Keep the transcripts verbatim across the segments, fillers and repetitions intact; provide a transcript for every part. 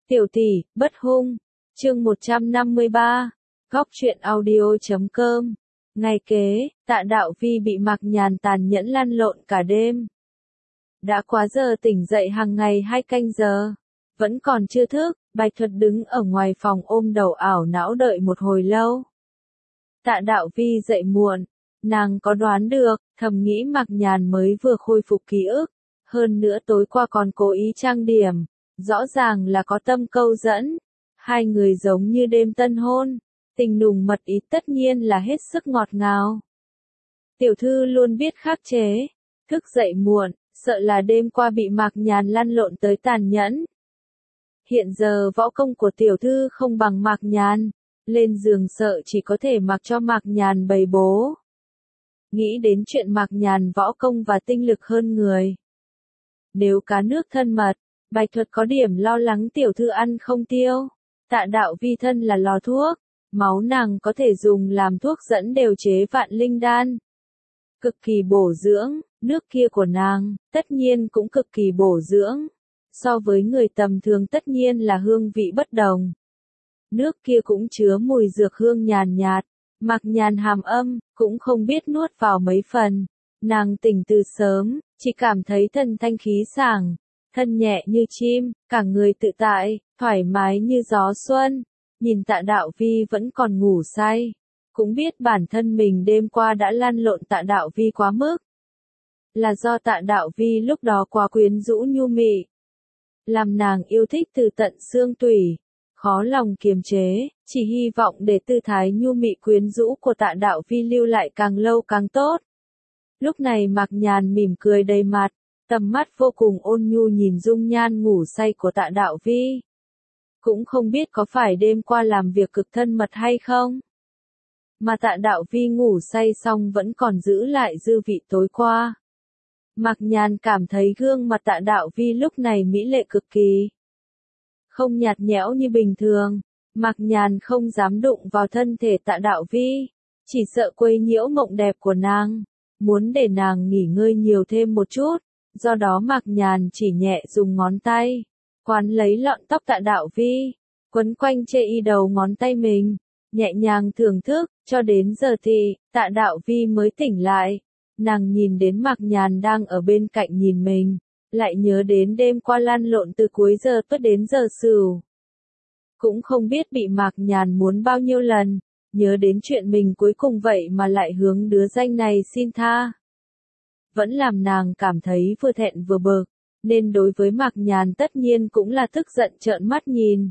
Tiểu tỷ, bất hung. Chương một trăm năm mươi ba. Góc truyện audio chấm com. Ngày kế, Tạ Đạo Vi bị Mạc Nhàn tàn nhẫn lăn lộn cả đêm. Đã quá giờ tỉnh dậy hàng ngày hai canh giờ. Vẫn còn chưa thức, Bạch Thuật đứng ở ngoài phòng ôm đầu ảo não đợi một hồi lâu. Tạ Đạo Vi dậy muộn, nàng có đoán được, thầm nghĩ Mạc Nhàn mới vừa khôi phục ký ức. Hơn nữa tối qua còn cố ý trang điểm, rõ ràng là có tâm câu dẫn. Hai người giống như đêm tân hôn, tình nùng mật ý tất nhiên là hết sức ngọt ngào. Tiểu thư luôn biết khắc chế, thức dậy muộn, sợ là đêm qua bị Mạc Nhàn lăn lộn tới tàn nhẫn. Hiện giờ võ công của tiểu thư không bằng Mạc Nhàn, lên giường sợ chỉ có thể mặc cho Mạc Nhàn bày bố. Nghĩ đến chuyện Mạc Nhàn võ công và tinh lực hơn người. Nếu cá nước thân mật, Bạch Thuật có điểm lo lắng tiểu thư ăn không tiêu. Tạ Đạo Vi thân là lò thuốc, máu nàng có thể dùng làm thuốc dẫn đều chế vạn linh đan. Cực kỳ bổ dưỡng, nước kia của nàng, tất nhiên cũng cực kỳ bổ dưỡng. So với người tầm thường tất nhiên là hương vị bất đồng. Nước kia cũng chứa mùi dược hương nhàn nhạt, Mạc Nhàn hàm âm, cũng không biết nuốt vào mấy phần. Nàng tỉnh từ sớm, chỉ cảm thấy thân thanh khí sảng, thân nhẹ như chim, cả người tự tại, thoải mái như gió xuân. Nhìn Tạ Đạo Vi vẫn còn ngủ say, cũng biết bản thân mình đêm qua đã lăn lộn Tạ Đạo Vi quá mức. Là do Tạ Đạo Vi lúc đó quá quyến rũ nhu mị, làm nàng yêu thích từ tận xương tủy, khó lòng kiềm chế, chỉ hy vọng để tư thái nhu mị quyến rũ của Tạ Đạo Vi lưu lại càng lâu càng tốt. Lúc này Mạc Nhàn mỉm cười đầy mặt, tầm mắt vô cùng ôn nhu nhìn dung nhan ngủ say của Tạ Đạo Vi. Cũng không biết có phải đêm qua làm việc cực thân mật hay không, mà Tạ Đạo Vi ngủ say xong vẫn còn giữ lại dư vị tối qua. Mạc Nhàn cảm thấy gương mặt Tạ Đạo Vi lúc này mỹ lệ cực kỳ, không nhạt nhẽo như bình thường. Mạc Nhàn không dám đụng vào thân thể Tạ Đạo Vi, chỉ sợ quấy nhiễu mộng đẹp của nàng, muốn để nàng nghỉ ngơi nhiều thêm một chút. Do đó Mạc Nhàn chỉ nhẹ dùng ngón tay quán lấy lọn tóc Tạ Đạo Vi, quấn quanh chê y đầu ngón tay mình, nhẹ nhàng thưởng thức, cho đến giờ thì Tạ Đạo Vi mới tỉnh lại. Nàng nhìn đến Mạc Nhàn đang ở bên cạnh nhìn mình, lại nhớ đến đêm qua lăn lộn từ cuối giờ tuất đến giờ sửu. Cũng không biết bị Mạc Nhàn muốn bao nhiêu lần, nhớ đến chuyện mình cuối cùng vậy mà lại hướng đứa danh này xin tha. Vẫn làm nàng cảm thấy vừa thẹn vừa bực, nên đối với Mạc Nhàn tất nhiên cũng là tức giận trợn mắt nhìn.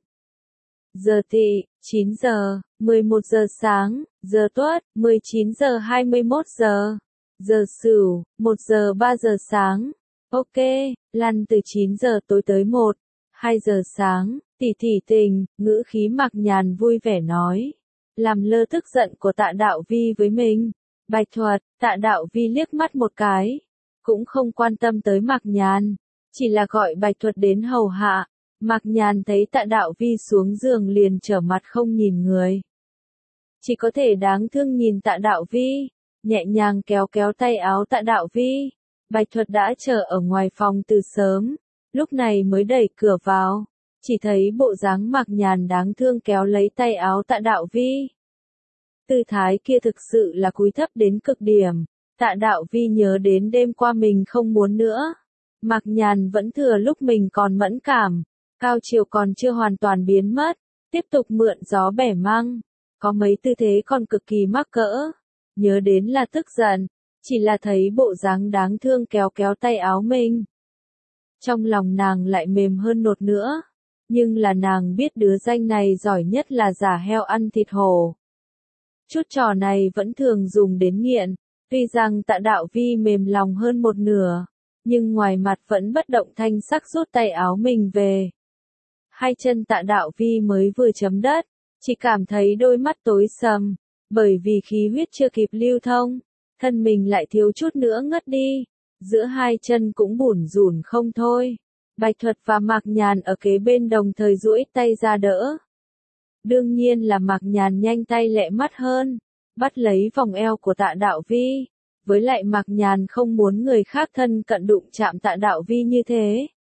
Giờ tỵ, chín giờ, mười một giờ sáng, giờ tuất, mười chín giờ hai mươi mốt giờ, giờ sửu, một giờ ba giờ sáng. Ok, lăn từ chín giờ tối tới một, hai giờ sáng, tỷ tỷ tình, ngữ khí Mạc Nhàn vui vẻ nói, làm lơ tức giận của Tạ Đạo Vi với mình. Bạch Thuật, Tạ Đạo Vi liếc mắt một cái, cũng không quan tâm tới Mạc Nhàn, chỉ là gọi Bạch Thuật đến hầu hạ. Mạc Nhàn thấy Tạ Đạo Vi xuống giường liền trở mặt không nhìn người, chỉ có thể đáng thương nhìn Tạ Đạo Vi, nhẹ nhàng kéo kéo tay áo Tạ Đạo Vi. Bạch Thuật đã chờ ở ngoài phòng từ sớm, lúc này mới đẩy cửa vào, chỉ thấy bộ dáng Mạc Nhàn đáng thương kéo lấy tay áo Tạ Đạo Vi. Tư thái kia thực sự là cúi thấp đến cực điểm. Tạ Đạo Vi nhớ đến đêm qua mình không muốn nữa. Mạc Nhàn vẫn thừa lúc mình còn mẫn cảm, cao chiều còn chưa hoàn toàn biến mất, tiếp tục mượn gió bẻ măng, có mấy tư thế còn cực kỳ mắc cỡ. Nhớ đến là tức giận, chỉ là thấy bộ dáng đáng thương kéo kéo tay áo mình, trong lòng nàng lại mềm hơn nột nữa. Nhưng là nàng biết đứa danh này giỏi nhất là giả heo ăn thịt hổ. Chút trò này vẫn thường dùng đến nghiện. Tuy rằng Tạ Đạo Vi mềm lòng hơn một nửa, nhưng ngoài mặt vẫn bất động thanh sắc rút tay áo mình về. Hai chân Tạ Đạo Vi mới vừa chấm đất, chỉ cảm thấy đôi mắt tối sầm, bởi vì khí huyết chưa kịp lưu thông, thân mình lại thiếu chút nữa ngất đi, giữa hai chân cũng bủn rủn không thôi. Bạch Thuật và Mạc Nhàn ở kế bên đồng thời duỗi tay ra đỡ. Đương nhiên là Mạc Nhàn nhanh tay lẹ mắt hơn, bắt lấy vòng eo của Tạ Đạo Vi, với lại Mạc Nhàn không muốn người khác thân cận đụng chạm Tạ Đạo Vi như thế.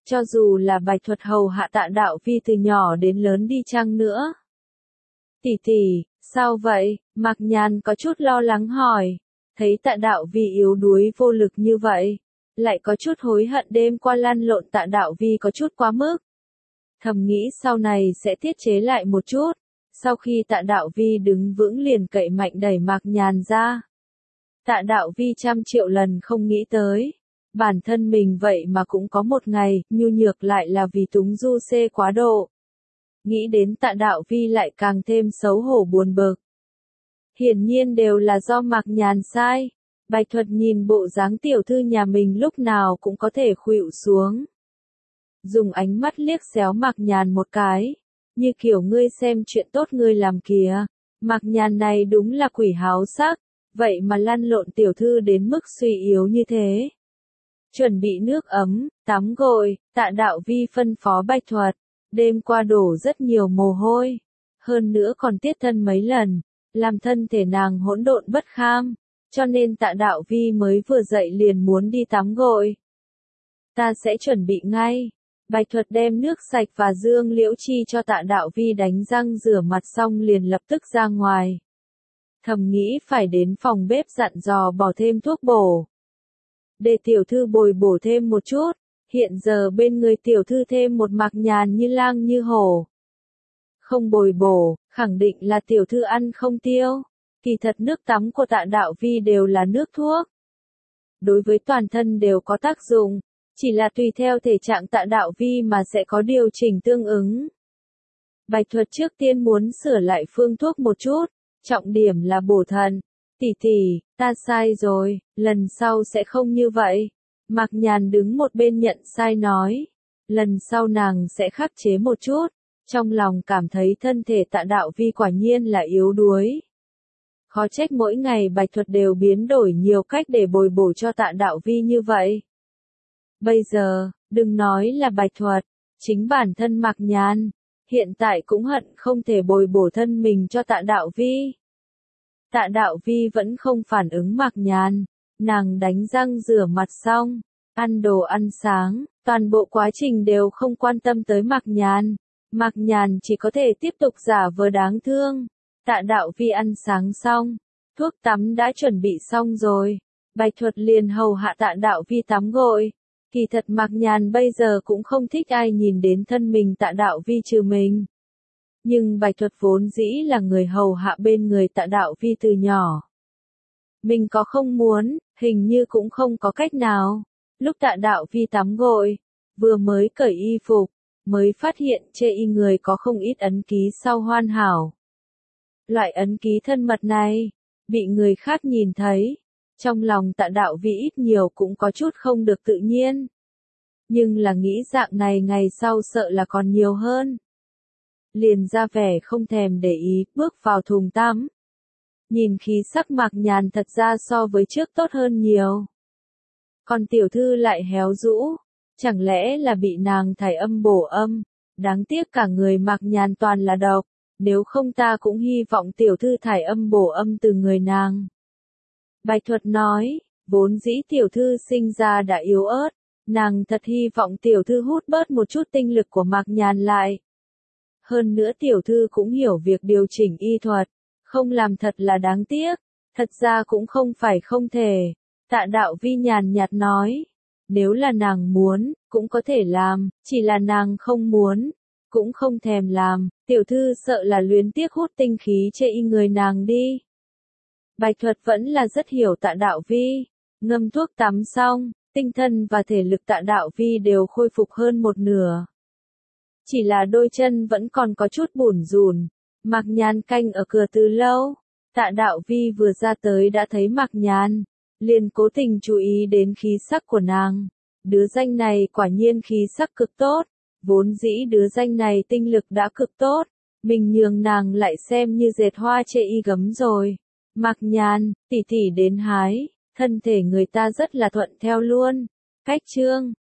Cho dù là Bạch Thuật hầu hạ Tạ Đạo Vi từ nhỏ đến lớn đi chăng nữa. Tỷ tỷ, sao vậy? Mạc Nhàn có chút lo lắng hỏi. Thấy Tạ Đạo Vi yếu đuối vô lực như vậy, lại có chút hối hận đêm qua lăn lộn Tạ Đạo Vi có chút quá mức. Thầm nghĩ sau này sẽ tiết chế lại một chút. Sau khi Tạ Đạo Vi đứng vững liền cậy mạnh đẩy Mạc Nhàn ra. Tạ Đạo Vi trăm triệu lần không nghĩ tới. Bản thân mình vậy mà cũng có một ngày, nhu nhược lại là vì túng du xê quá độ. Nghĩ đến Tạ Đạo Vi lại càng thêm xấu hổ buồn bực. Hiển nhiên đều là do Mạc Nhàn sai. Bạch Thuật nhìn bộ dáng tiểu thư nhà mình lúc nào cũng có thể khuỵu xuống. Dùng ánh mắt liếc xéo Mạc Nhàn một cái. Như kiểu ngươi xem chuyện tốt ngươi làm kìa. Mạc Nhàn này đúng là quỷ háo sắc. Vậy mà lăn lộn tiểu thư đến mức suy yếu như thế. Chuẩn bị nước ấm, tắm gội, Tạ Đạo Vi phân phó Bạch Thuật. Đêm qua đổ rất nhiều mồ hôi. Hơn nữa còn tiết thân mấy lần. Làm thân thể nàng hỗn độn bất kham. Cho nên Tạ Đạo Vi mới vừa dậy liền muốn đi tắm gội. Ta sẽ chuẩn bị ngay. Bạch Thuật đem nước sạch và dương liễu chi cho Tạ Đạo Vi đánh răng rửa mặt xong liền lập tức ra ngoài. Thầm nghĩ phải đến phòng bếp dặn dò bỏ thêm thuốc bổ. Để tiểu thư bồi bổ thêm một chút. Hiện giờ bên người tiểu thư thêm một Mạc Nhàn như lang như hổ. Không bồi bổ, khẳng định là tiểu thư ăn không tiêu. Kỳ thật nước tắm của Tạ Đạo Vi đều là nước thuốc. Đối với toàn thân đều có tác dụng, chỉ là tùy theo thể trạng Tạ Đạo Vi mà sẽ có điều chỉnh tương ứng. Bạch Thuật trước tiên muốn sửa lại phương thuốc một chút, trọng điểm là bổ thận. Tỷ tỷ, ta sai rồi, lần sau sẽ không như vậy. Mạc Nhàn đứng một bên nhận sai nói. Lần sau nàng sẽ khắc chế một chút. Trong lòng cảm thấy thân thể Tạ Đạo Vi quả nhiên là yếu đuối. Khó trách mỗi ngày Bạch Thuật đều biến đổi nhiều cách để bồi bổ cho Tạ Đạo Vi như vậy. Bây giờ, đừng nói là Bạch Thuật, chính bản thân Mạc Nhàn, hiện tại cũng hận không thể bồi bổ thân mình cho Tạ Đạo Vi. Tạ Đạo Vi vẫn không phản ứng Mạc Nhàn, nàng đánh răng rửa mặt xong, ăn đồ ăn sáng, toàn bộ quá trình đều không quan tâm tới Mạc Nhàn. Mạc Nhàn chỉ có thể tiếp tục giả vờ đáng thương. Tạ Đạo Vi ăn sáng xong, thuốc tắm đã chuẩn bị xong rồi. Bạch Thuật liền hầu hạ Tạ Đạo Vi tắm gội. Kỳ thật Mạc Nhàn bây giờ cũng không thích ai nhìn đến thân mình Tạ Đạo Vi trừ mình. Nhưng Bạch Thuật vốn dĩ là người hầu hạ bên người Tạ Đạo Vi từ nhỏ. Mình có không muốn, hình như cũng không có cách nào. Lúc Tạ Đạo Vi tắm gội, vừa mới cởi y phục, mới phát hiện chê y người có không ít ấn ký sau hoàn hảo. Loại ấn ký thân mật này, bị người khác nhìn thấy, trong lòng Tạ Đạo Vi ít nhiều cũng có chút không được tự nhiên. Nhưng là nghĩ dạng này ngày sau sợ là còn nhiều hơn. Liền ra vẻ không thèm để ý, bước vào thùng tắm. Nhìn khí sắc Mạc Nhàn thật ra so với trước tốt hơn nhiều. Còn tiểu thư lại héo rũ, chẳng lẽ là bị nàng thải âm bổ âm, đáng tiếc cả người Mạc Nhàn toàn là độc, nếu không ta cũng hy vọng tiểu thư thải âm bổ âm từ người nàng. Bạch Thuật nói, vốn dĩ tiểu thư sinh ra đã yếu ớt, nàng thật hy vọng tiểu thư hút bớt một chút tinh lực của Mạc Nhàn lại. Hơn nữa tiểu thư cũng hiểu việc điều chỉnh y thuật, không làm thật là đáng tiếc, thật ra cũng không phải không thể. Tạ Đạo Vi nhàn nhạt nói, nếu là nàng muốn, cũng có thể làm, chỉ là nàng không muốn, cũng không thèm làm, tiểu thư sợ là luyến tiếc hút tinh khí chê y người nàng đi. Bạch Thuật vẫn là rất hiểu Tạ Đạo Vi, ngâm thuốc tắm xong, tinh thần và thể lực Tạ Đạo Vi đều khôi phục hơn một nửa. Chỉ là đôi chân vẫn còn có chút bủn rủn. Mạc Nhàn canh ở cửa từ lâu. Tạ Đạo Vi vừa ra tới đã thấy Mạc Nhàn, liền cố tình chú ý đến khí sắc của nàng. Đứa danh này quả nhiên khí sắc cực tốt, vốn dĩ đứa danh này tinh lực đã cực tốt, mình nhường nàng lại xem như dệt hoa chê y gấm rồi. Mạc Nhàn, tỷ tỷ đến hái, thân thể người ta rất là thuận theo luôn. Cách chương